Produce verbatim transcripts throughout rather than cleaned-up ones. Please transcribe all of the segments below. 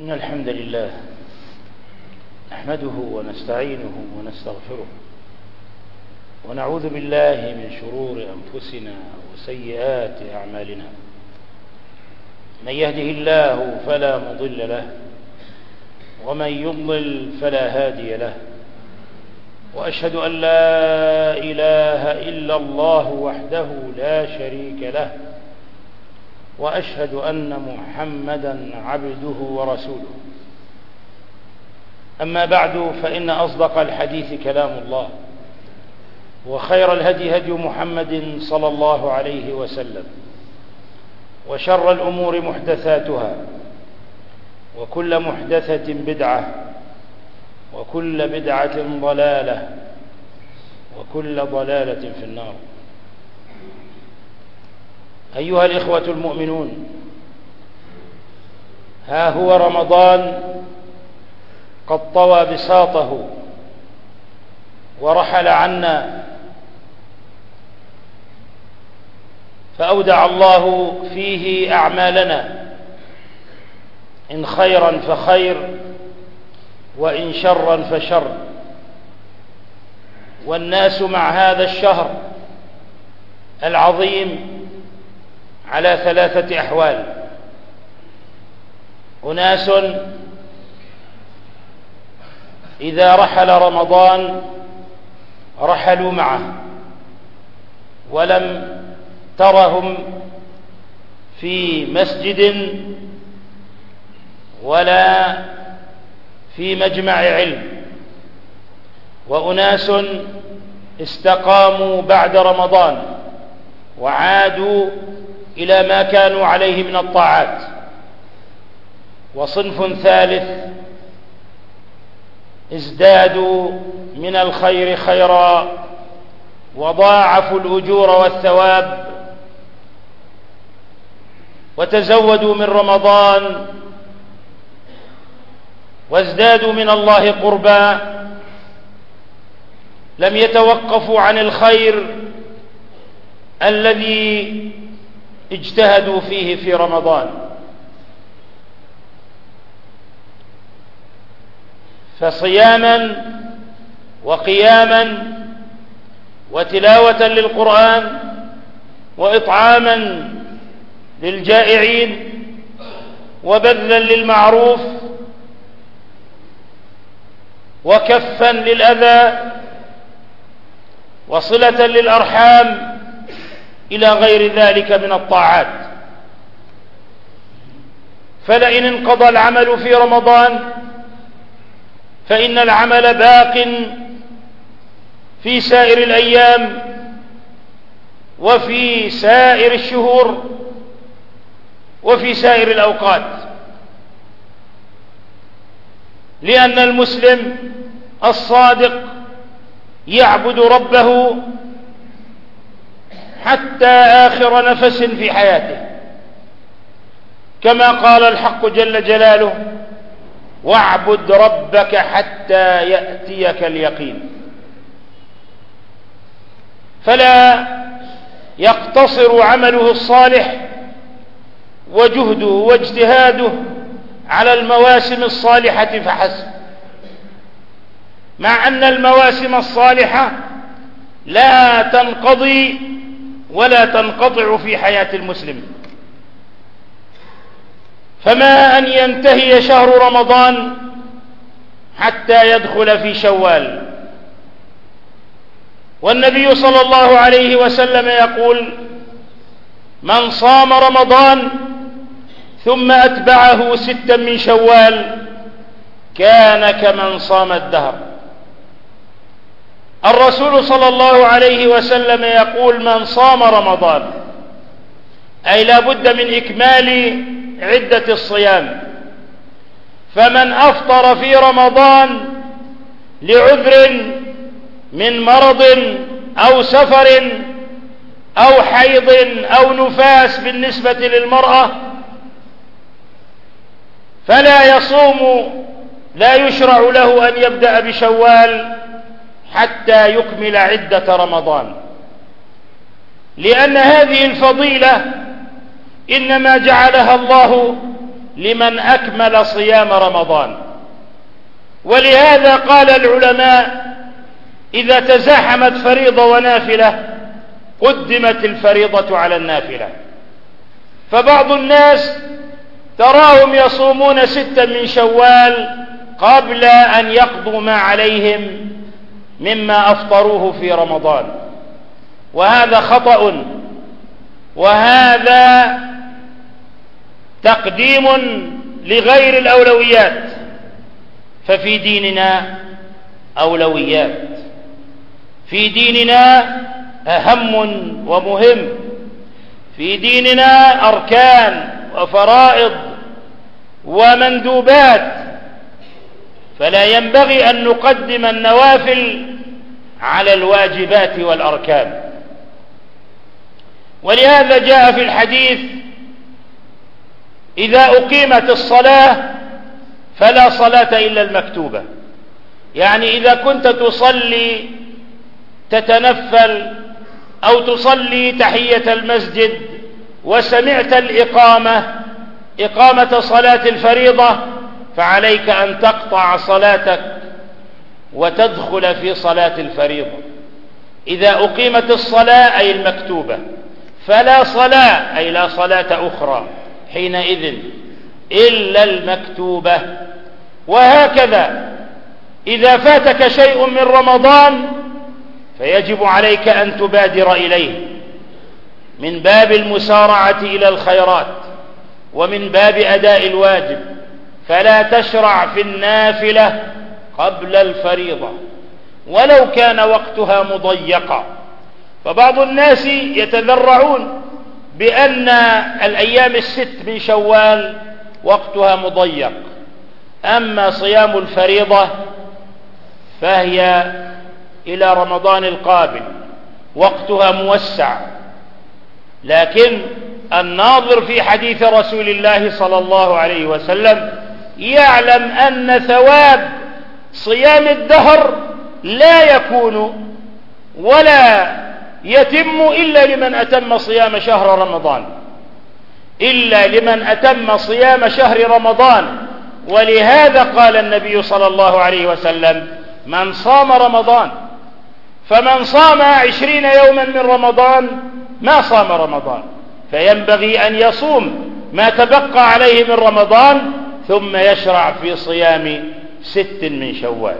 إن الحمد لله نحمده ونستعينه ونستغفره ونعوذ بالله من شرور أنفسنا وسيئات أعمالنا. من يهده الله فلا مضل له ومن يضلل فلا هادي له، وأشهد أن لا إله إلا الله وحده لا شريك له، وأشهد أن محمدا عبده ورسوله. أما بعد، فإن أصدق الحديث كلام الله، وخير الهدي هدي محمد صلى الله عليه وسلم، وشر الأمور محدثاتها، وكل محدثة بدعة، وكل بدعة ضلالة، وكل ضلالة في النار. أيها الإخوة المؤمنون، ها هو رمضان قد طوى بساطه ورحل عنا، فأودع الله فيه أعمالنا، إن خيرا فخير، وإن شرا فشر. والناس مع هذا الشهر العظيم على ثلاثة أحوال: أناس إذا رحل رمضان رحلوا معه، ولم ترهم في مسجد ولا في مجمع علم. وأناس استقاموا بعد رمضان وعادوا إلى ما كانوا عليه من الطاعات. وصنف ثالث ازدادوا من الخير خيرا وضاعفوا الأجور والثواب، وتزودوا من رمضان وازدادوا من الله قربا. لم يتوقفوا عن الخير الذي اجتهدوا فيه في رمضان. فصياما وقياما وتلاوة للقرآن وإطعاما للجائعين وبذلا للمعروف وكفا للأذى وصلة للأرحام إلى غير ذلك من الطاعات. فلئن انقضى العمل في رمضان فإن العمل باق في سائر الأيام وفي سائر الشهور وفي سائر الأوقات، لأن المسلم الصادق يعبد ربه حتى آخر نفس في حياته، كما قال الحق جل جلاله: واعبد ربك حتى يأتيك اليقين. فلا يقتصر عمله الصالح وجهده واجتهاده على المواسم الصالحة فحسب، مع أن المواسم الصالحة لا تنقضي ولا تنقطع في حياة المسلم. فما أن ينتهي شهر رمضان حتى يدخل في شوال. والنبي صلى الله عليه وسلم يقول: من صام رمضان ثم أتبعه ستا من شوال كان كمن صام الدهر. الرسول صلى الله عليه وسلم يقول: من صام رمضان، أي لا بد من إكمال عدة الصيام. فمن أفطر في رمضان لعذر من مرض أو سفر أو حيض أو نفاس بالنسبة للمرأة فلا يصوم، لا يشرع له أن يبدأ بشوال حتى يكمل عدة رمضان، لأن هذه الفضيلة إنما جعلها الله لمن أكمل صيام رمضان. ولهذا قال العلماء إذا تزاحمت فريضة ونافلة قدمت الفريضة على النافلة. فبعض الناس تراهم يصومون ستا من شوال قبل أن يقضوا ما عليهم مما أفطروه في رمضان، وهذا خطأ، وهذا تقديم لغير الأولويات. ففي ديننا أولويات، في ديننا أهم ومهم، في ديننا أركان وفرائض ومندوبات، فلا ينبغي أن نقدم النوافل على الواجبات والأركان. ولهذا جاء في الحديث إذا أقيمت الصلاة فلا صلاة إلا المكتوبة، يعني إذا كنت تصلي تتنفل أو تصلي تحية المسجد وسمعت الإقامة إقامة صلاة الفريضة فعليك أن تقطع صلاتك وتدخل في صلاة الفريضة. إذا أقيمت الصلاة أي المكتوبة فلا صلاة أي لا صلاة أخرى حينئذ إلا المكتوبة. وهكذا إذا فاتك شيء من رمضان فيجب عليك أن تبادر إليه من باب المسارعة إلى الخيرات ومن باب أداء الواجب، فلا تشرع في النافلة قبل الفريضة ولو كان وقتها مضيقا. فبعض الناس يتذرعون بأن الأيام الست من شوال وقتها مضيق، أما صيام الفريضة فهي إلى رمضان القابل وقتها موسع. لكن الناظر في حديث رسول الله صلى الله عليه وسلم يعلم أن ثواب صيام الدهر لا يكون ولا يتم إلا لمن أتم صيام شهر رمضان، إلا لمن أتم صيام شهر رمضان. ولهذا قال النبي صلى الله عليه وسلم من صام رمضان، فمن صام عشرين يوما من رمضان ما صام رمضان، فينبغي أن يصوم ما تبقى عليه من رمضان ثم يشرع في صيام ست من شوال.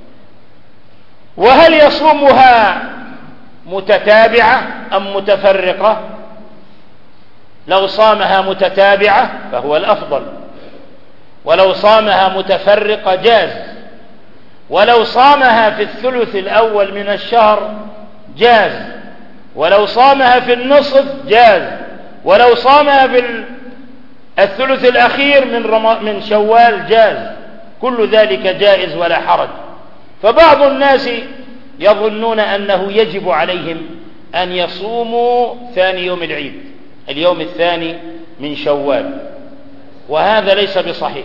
وهل يصومها متتابعة أم متفرقة؟ لو صامها متتابعة فهو الأفضل، ولو صامها متفرقة جاز، ولو صامها في الثلث الأول من الشهر جاز، ولو صامها في النصف جاز، ولو صامها في الثلث الأخير من, رم... من شوال جاز، كل ذلك جائز ولا حرج. فبعض الناس يظنون أنه يجب عليهم أن يصوموا ثاني يوم العيد، اليوم الثاني من شوال، وهذا ليس بصحيح.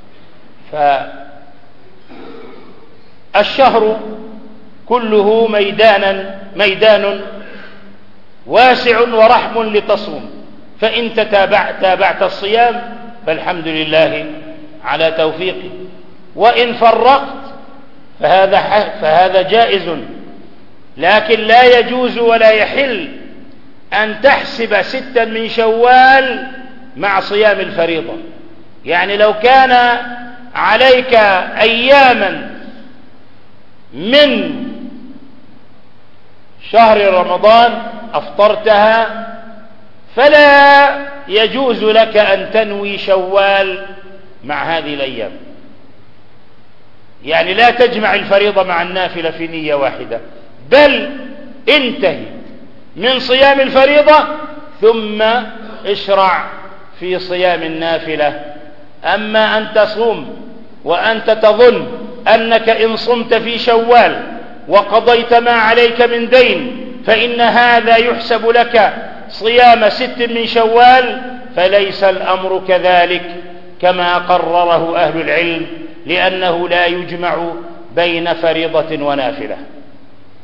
فالشهر كله ميدانا ميدان واسع ورحم لتصوم، فإن تتابعت تابعت الصيام فالحمد لله على توفيقه، وإن فرقت فهذا فهذا جائز. لكن لا يجوز ولا يحل أن تحسب ستا من شوال مع صيام الفريضة. يعني لو كان عليك أياما من شهر رمضان أفطرتها فلا يجوز لك أن تنوي شوال مع هذه الأيام، يعني لا تجمع الفريضة مع النافلة في نية واحدة، بل انتهي من صيام الفريضة ثم اشرع في صيام النافلة. أما أن تصوم وأنت تظن أنك إن صمت في شوال وقضيت ما عليك من دين فإن هذا يحسب لك صيام ست من شوال، فليس الأمر كذلك كما قرره أهل العلم، لأنه لا يجمع بين فريضة ونافلة.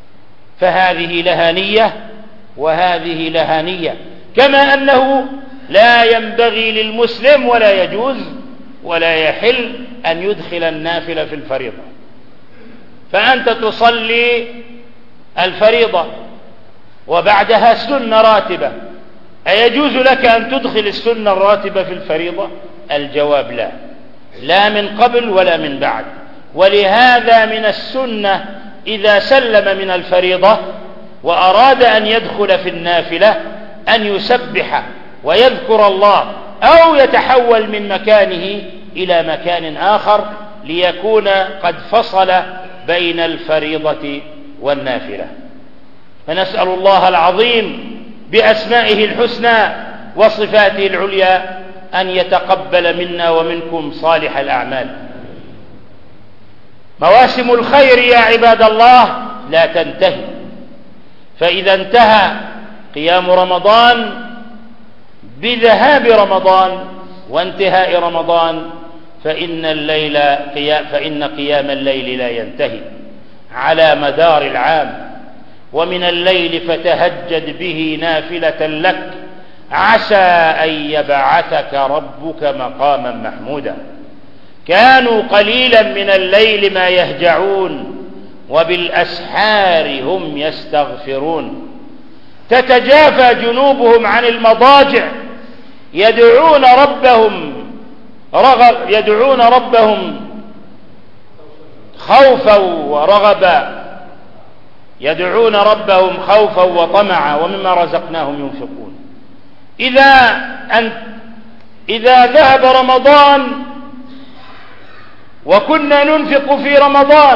فهذه لها نية وهذه لها نية، كما أنه لا ينبغي للمسلم ولا يجوز ولا يحل أن يدخل النافلة في الفريضة. فأنت تصلي الفريضة وبعدها سنة راتبة، أيجوز لك أن تدخل السنة الراتبة في الفريضة؟ الجواب لا، لا من قبل ولا من بعد. ولهذا من السنة إذا سلم من الفريضة وأراد أن يدخل في النافلة أن يسبح ويذكر الله، أو يتحول من مكانه إلى مكان آخر ليكون قد فصل بين الفريضة والنافلة. فنسأل الله العظيم بأسمائه الحسنى وصفاته العليا أن يتقبل منا ومنكم صالح الأعمال. مواسم الخير يا عباد الله لا تنتهي، فإذا انتهى قيام رمضان بذهاب رمضان وانتهاء رمضان فإن الليل فإن قيام الليل لا ينتهي على مدار العام. ومن الليل فتهجد به نافلة لك عسى أن يبعثك ربك مقاما محمودا. كانوا قليلا من الليل ما يهجعون وبالأسحار هم يستغفرون. تتجافى جنوبهم عن المضاجع يدعون ربهم رغب يدعون ربهم خوفا ورغبا يدعون ربهم خوفا وطمعا ومما رزقناهم ينفقون. إذا أن إذا ذهب رمضان وكنا ننفق في رمضان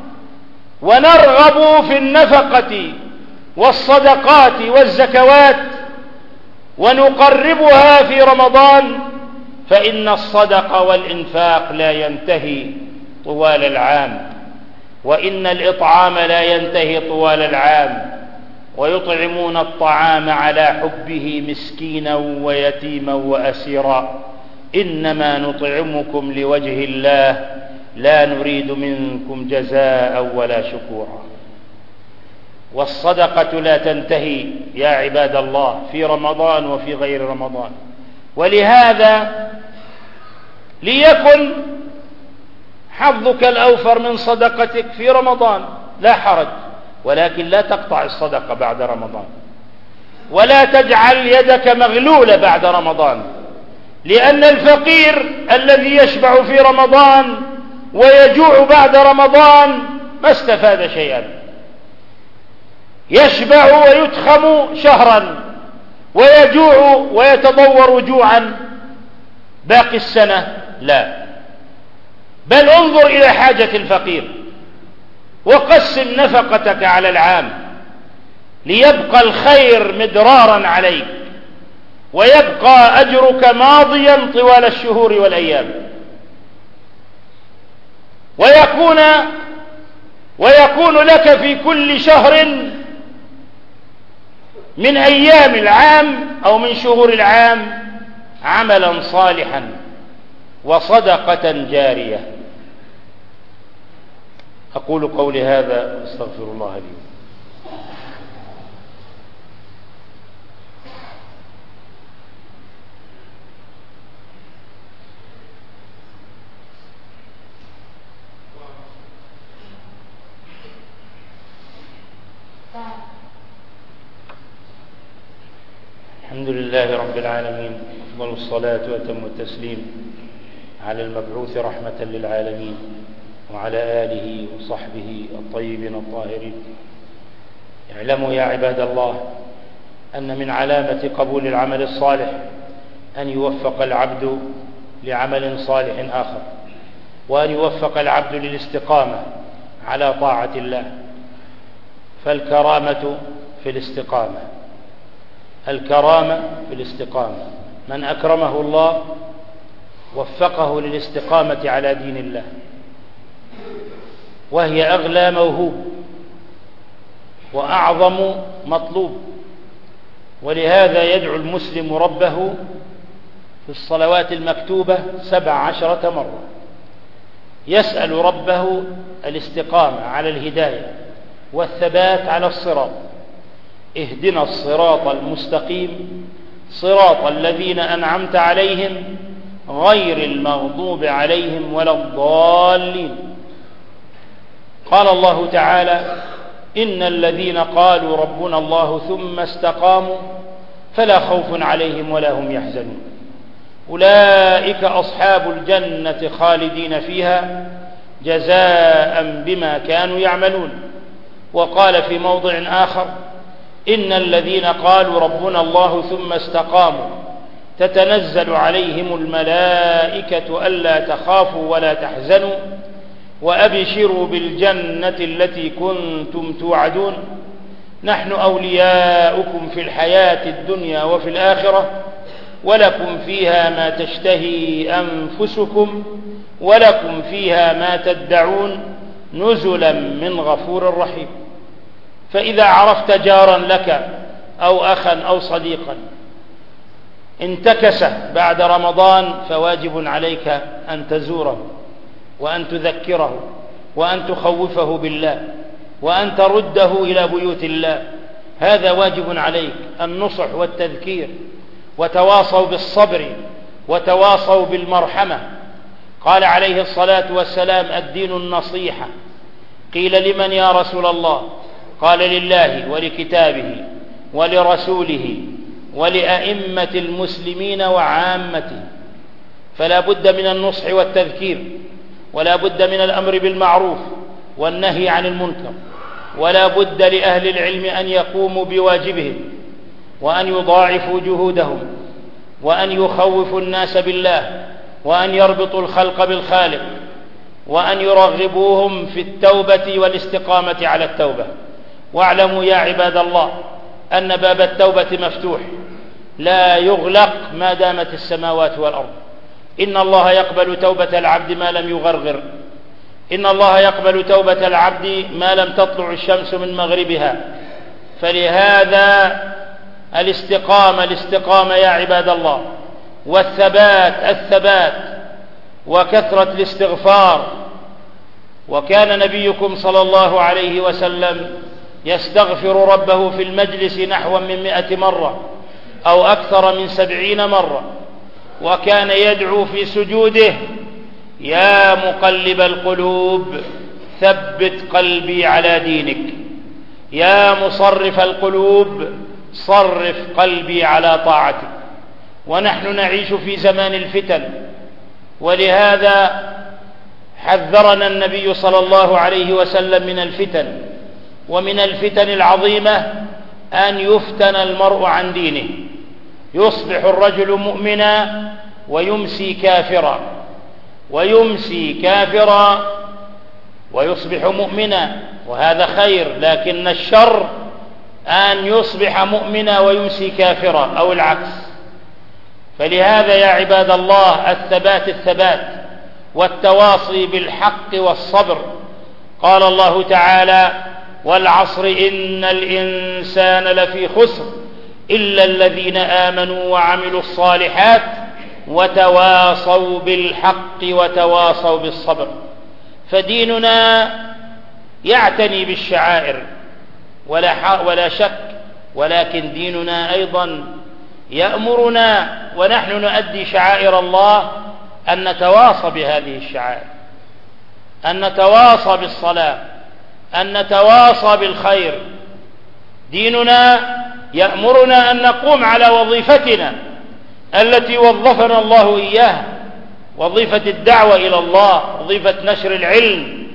ونرغب في النفقة والصدقات والزكوات ونقربها في رمضان، فإن الصدق والإنفاق لا ينتهي طوال العام، وإن الإطعام لا ينتهي طوال العام، ويطعمون الطعام على حبه مسكينا ويتيما وأسيرا. إنما نطعمكم لوجه الله لا نريد منكم جزاء ولا شكورا. والصدقة لا تنتهي يا عباد الله في رمضان وفي غير رمضان. ولهذا ليكن حظك الأوفر من صدقتك في رمضان لا حرج، ولكن لا تقطع الصدقة بعد رمضان، ولا تجعل يدك مغلولة بعد رمضان، لأن الفقير الذي يشبع في رمضان ويجوع بعد رمضان ما استفاد شيئا. يشبع ويتخم شهرا ويجوع ويتضور جوعا باقي السنة، لا، بل انظر إلى حاجة الفقير وقسم نفقتك على العام ليبقى الخير مدرارا عليك ويبقى أجرك ماضيا طوال الشهور والأيام، ويكون ويكون لك في كل شهر من أيام العام أو من شهور العام عملا صالحا وصدقة جارية. أقول قولي هذا واستغفر الله لي. الحمد لله رب العالمين، أفضل الصلاة وأتم التسليم على المبعوث رحمة للعالمين وعلى آله وصحبه الطيبين الطاهرين. اعلموا يا عباد الله أن من علامة قبول العمل الصالح أن يوفق العبد لعمل صالح آخر، وأن يوفق العبد للاستقامة على طاعة الله. فالكرامة في الاستقامة، الكرامة في الاستقامة. من أكرمه الله وفقه للاستقامة على دين الله، وهي أغلى موهوب وأعظم مطلوب. ولهذا يدعو المسلم ربه في الصلوات المكتوبة سبع عشرة مرة، يسأل ربه الاستقامة على الهداية والثبات على الصراط. اهدنا الصراط المستقيم صراط الذين أنعمت عليهم غير المغضوب عليهم ولا الضالين. قال الله تعالى: إن الذين قالوا ربنا الله ثم استقاموا فلا خوف عليهم ولا هم يحزنون أولئك أصحاب الجنة خالدين فيها جزاء بما كانوا يعملون. وقال في موضع آخر: إن الذين قالوا ربنا الله ثم استقاموا تتنزل عليهم الملائكة ألا تخافوا ولا تحزنوا وأبشروا بالجنة التي كنتم توعدون نحن أولياؤكم في الحياة الدنيا وفي الآخرة ولكم فيها ما تشتهي أنفسكم ولكم فيها ما تدعون نزلا من غفور رحيم. فإذا عرفت جارا لك أو أخا أو صديقا انتكس بعد رمضان فواجب عليك أن تزوره وأن تذكره وأن تخوفه بالله وأن ترده إلى بيوت الله. هذا واجب عليك، النصح والتذكير، وتواصوا بالصبر وتواصوا بالمرحمة. قال عليه الصلاة والسلام: الدين النصيحة. قيل: لمن يا رسول الله؟ قال: لله ولكتابه ولرسوله ولأئمة المسلمين وعامته. فلا بد من النصح والتذكير، ولا بد من الأمر بالمعروف والنهي عن المنكر، ولا بد لأهل العلم أن يقوموا بواجبهم وأن يضاعفوا جهودهم وأن يخوفوا الناس بالله وأن يربطوا الخلق بالخالق وأن يرغبوهم في التوبة والاستقامة على التوبة. واعلموا يا عباد الله أن باب التوبة مفتوح لا يغلق ما دامت السماوات والأرض. إن الله يقبل توبة العبد ما لم يغرغر، إن الله يقبل توبة العبد ما لم تطلع الشمس من مغربها. فلهذا الاستقامة الاستقامة يا عباد الله، والثبات الثبات، وكثرة الاستغفار. وكان نبيكم صلى الله عليه وسلم يستغفر ربه في المجلس نحو من مئة مرة أو أكثر من سبعين مرة. وكان يدعو في سجوده: يا مقلب القلوب ثبت قلبي على دينك، يا مصرف القلوب صرف قلبي على طاعتك. ونحن نعيش في زمان الفتن، ولهذا حذرنا النبي صلى الله عليه وسلم من الفتن. ومن الفتن العظيمة أن يفتن المرء عن دينه، يصبح الرجل مؤمنا ويمسي كافرا، ويمسي كافرا ويصبح مؤمنا، وهذا خير. لكن الشر أن يصبح مؤمنا ويمسي كافرا أو العكس. فلهذا يا عباد الله الثبات الثبات والتواصي بالحق والصبر. قال الله تعالى: والعصر إن الإنسان لفي خسر إلا الذين آمنوا وعملوا الصالحات وتواصوا بالحق وتواصوا بالصبر. فديننا يعتني بالشعائر ولا, ولا شك، ولكن ديننا أيضا يأمرنا ونحن نؤدي شعائر الله أن نتواصى بهذه الشعائر، أن نتواصى بالصلاة، أن نتواصى بالخير. ديننا يأمرنا أن نقوم على وظيفتنا التي وظفنا الله إياها، وظيفة الدعوة إلى الله، وظيفة نشر العلم،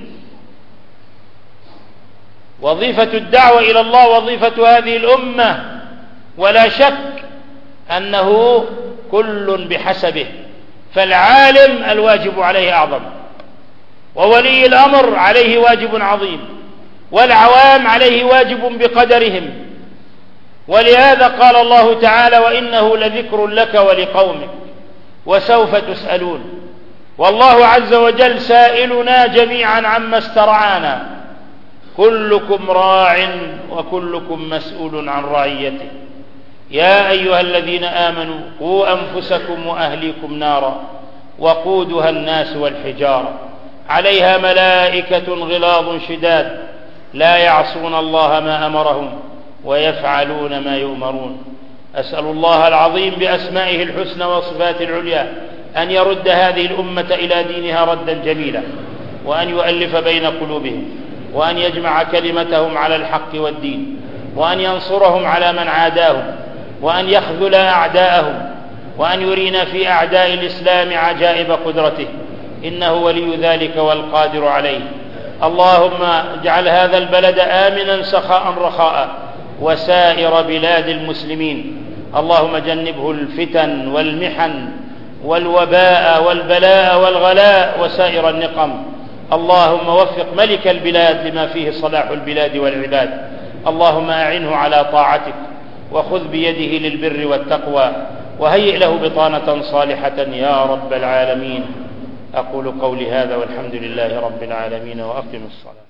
وظيفة الدعوة إلى الله، وظيفة هذه الأمة. ولا شك أنه كل بحسبه، فالعالم الواجب عليه أعظم، وولي الأمر عليه واجب عظيم، والعوام عليه واجب بقدرهم. ولهذا قال الله تعالى: وإنه لذكر لك ولقومك وسوف تسألون. والله عز وجل سائلنا جميعا عما استرعانا: كلكم راع وكلكم مسؤول عن رعيته. يا أيها الذين آمنوا قوا أنفسكم وأهليكم نارا وقودها الناس والحجارة عليها ملائكة غلاظ شداد لا يعصون الله ما أمرهم ويفعلون ما يؤمرون. أسأل الله العظيم بأسمائه الحسنى وصفاته العليا أن يرد هذه الأمة إلى دينها ردا جميلا، وأن يؤلف بين قلوبهم، وأن يجمع كلمتهم على الحق والدين، وأن ينصرهم على من عاداهم، وأن يخذل أعداءهم، وأن يرينا في أعداء الإسلام عجائب قدرته، إنه ولي ذلك والقادر عليه. اللهم اجعل هذا البلد آمنا سخاء رخاء وسائر بلاد المسلمين. اللهم جنبه الفتن والمحن والوباء والبلاء والغلاء وسائر النقم. اللهم وفق ملك البلاد لما فيه صلاح البلاد والعباد. اللهم أعنه على طاعتك، وخذ بيده للبر والتقوى، وهيئ له بطانة صالحة يا رب العالمين. أقول قولي هذا والحمد لله رب العالمين، وأقم الصلاة.